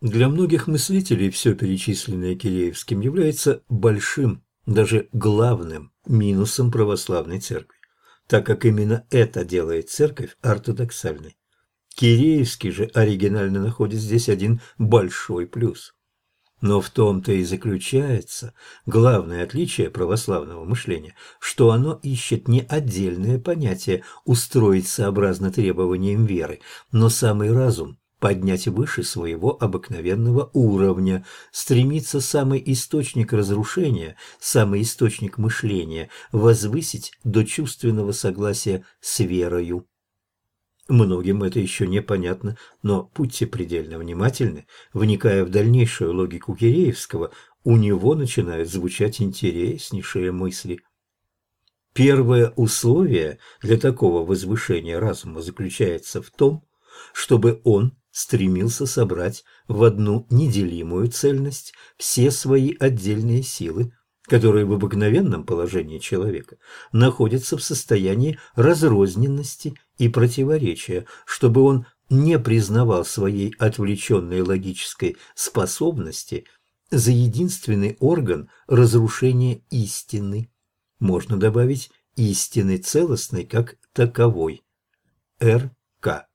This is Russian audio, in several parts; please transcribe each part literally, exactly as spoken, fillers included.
Для многих мыслителей все перечисленное Киреевским является большим, даже главным минусом православной церкви, так как именно это делает церковь ортодоксальной. Киреевский же оригинально находит здесь один большой плюс. Но в том-то и заключается главное отличие православного мышления, что оно ищет не отдельное понятие устроить сообразно требованиям веры, но самый разум поднять выше своего обыкновенного уровня, стремится самый источник разрушения, самый источник мышления возвысить до чувственного согласия с верою. Многим это еще непонятно, но будьте предельно внимательны, вникая в дальнейшую логику Киреевского, у него начинают звучать интереснейшие мысли. Первое условие для такого возвышения разума заключается в том, чтобы он стремился собрать в одну неделимую цельность все свои отдельные силы, которые в обыкновенном положении человека находятся в состоянии разрозненности и противоречия, чтобы он не признавал своей отвлеченной логической способности за единственный орган разрушения истины. Можно добавить истины целостной как таковой. Р К.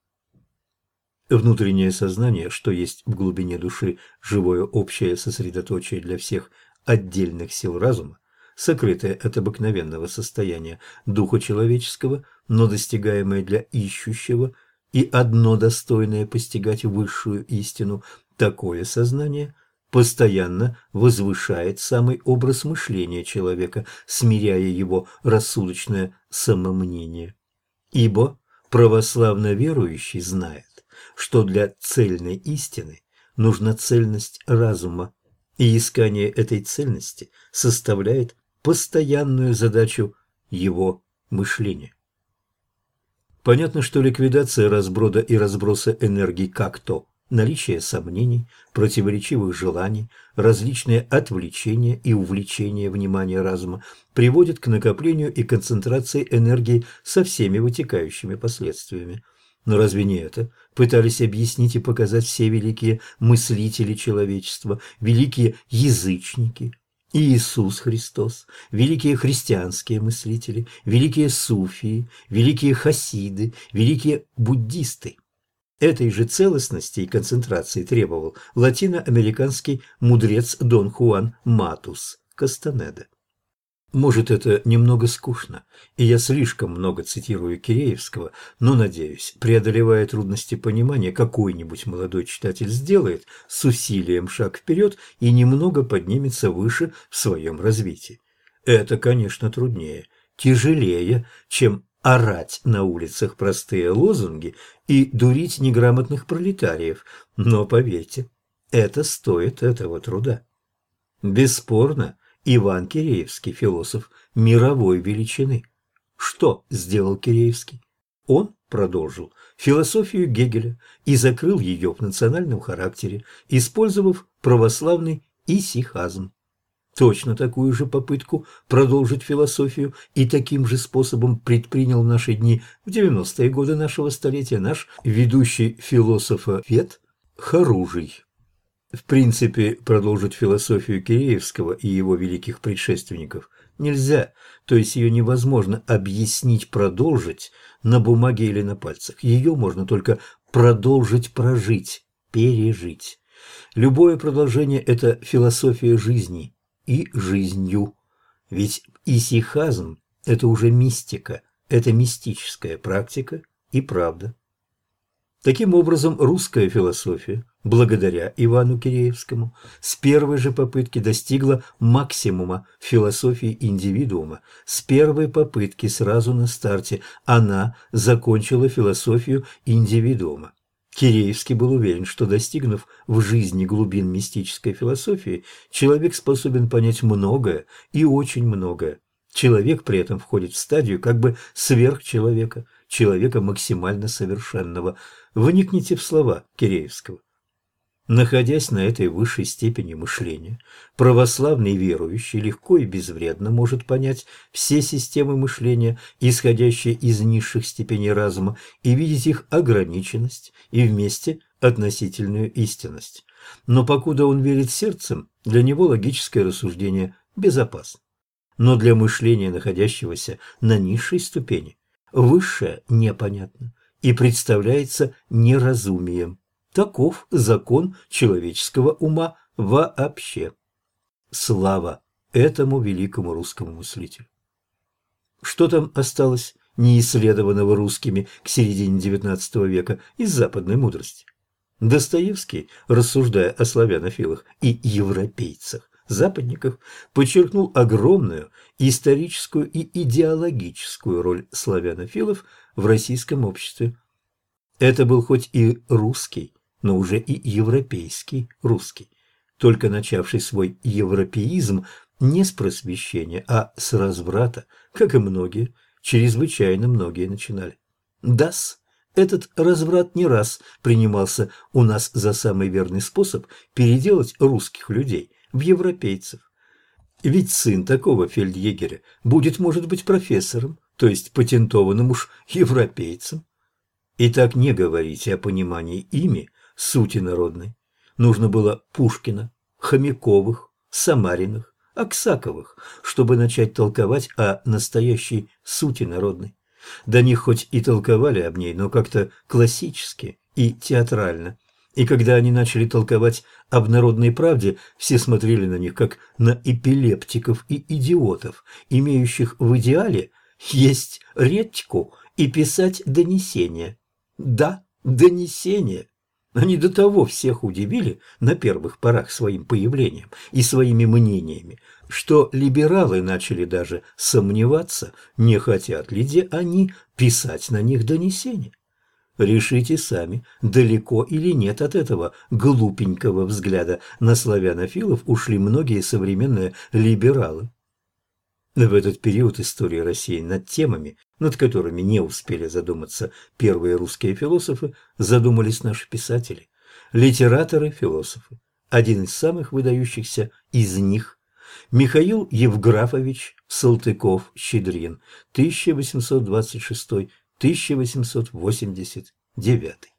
Внутреннее сознание, что есть в глубине души живое общее сосредоточие для всех отдельных сил разума, сокрытое от обыкновенного состояния духа человеческого, но достигаемое для ищущего, и одно достойное постигать высшую истину, такое сознание постоянно возвышает самый образ мышления человека, смиряя его рассудочное самомнение. Ибо православно верующий знает, что для цельной истины нужна цельность разума, и искание этой цельности составляет постоянную задачу его мышления. Понятно, что ликвидация разброда и разброса энергий как то наличие сомнений, противоречивых желаний, различные отвлечения и увлечения внимания разума приводит к накоплению и концентрации энергии со всеми вытекающими последствиями. Но разве не это пытались объяснить и показать все великие мыслители человечества, великие язычники, Иисус Христос, великие христианские мыслители, великие суфии, великие хасиды, великие буддисты? Этой же целостности и концентрации требовал латиноамериканский мудрец Дон Хуан Матус Кастанеда. Может, это немного скучно, и я слишком много цитирую Киреевского, но, надеюсь, преодолевая трудности понимания, какой-нибудь молодой читатель сделает с усилием шаг вперед и немного поднимется выше в своем развитии. Это, конечно, труднее, тяжелее, чем орать на улицах простые лозунги и дурить неграмотных пролетариев, но, поверьте, это стоит этого труда. Бесспорно, Иван Киреевский – философ мировой величины. Что сделал Киреевский? Он продолжил философию Гегеля и закрыл ее в национальном характере, использовав православный исихазм. Точно такую же попытку продолжить философию и таким же способом предпринял в наши дни, в девяностые годы нашего столетия, наш ведущий философовед Хоружий. В принципе, продолжить философию Киреевского и его великих предшественников нельзя, то есть ее невозможно объяснить, продолжить на бумаге или на пальцах. Ее можно только продолжить прожить, пережить. Любое продолжение – это философия жизни и жизнью. Ведь исихазм – это уже мистика, это мистическая практика и правда. Таким образом, русская философия, благодаря Ивану Киреевскому, с первой же попытки достигла максимума философии индивидуума. С первой попытки сразу на старте она закончила философию индивидуума. Киреевский был уверен, что, достигнув в жизни глубин мистической философии, человек способен понять многое и очень многое. Человек при этом входит в стадию как бы сверхчеловека, человека максимально совершенного. Вникните в слова Киреевского. Находясь на этой высшей степени мышления, православный верующий легко и безвредно может понять все системы мышления, исходящие из низших степеней разума, и видеть их ограниченность, и вместе относительную истинность. Но покуда он верит сердцем, для него логическое рассуждение безопасно. Но для мышления, находящегося на низшей ступени, высшее непонятно и представляется неразумием. Таков закон человеческого ума вообще. Слава этому великому русскому мыслителю! Что там осталось неисследованного русскими к середине девятнадцатого века из западной мудрости? Достоевский, рассуждая о славянофилах и европейцах, западников, подчеркнул огромную историческую и идеологическую роль славянофилов в российском обществе. Это был хоть и русский, но уже и европейский русский, только начавший свой европеизм не с просвещения, а с разврата, как и многие, чрезвычайно многие начинали. Да-с, этот разврат не раз принимался у нас за самый верный способ переделать русских людей в европейцев. Ведь сын такого фельдъегеря будет, может быть, профессором, то есть патентованным уж европейцем. Итак, не говорите о понимании ими сути народной. Нужно было Пушкина, Хомяковых, Самариных, Аксаковых, чтобы начать толковать о настоящей сути народной. До них хоть и толковали об ней, но как-то классически и театрально. И когда они начали толковать об народной правде, все смотрели на них как на эпилептиков и идиотов, имеющих в идеале есть редьку и писать донесения. Да, донесения. Они до того всех удивили на первых порах своим появлением и своими мнениями, что либералы начали даже сомневаться, не хотят ли де они писать на них донесения. Решите сами, далеко или нет от этого глупенького взгляда на славянофилов ушли многие современные либералы. В этот период истории России над темами, над которыми не успели задуматься первые русские философы, задумались наши писатели, литераторы-философы. Один из самых выдающихся из них – Михаил Евграфович Салтыков-Щедрин, тысяча восемьсот двадцать шестой — тысяча восемьсот восемьдесят девятый.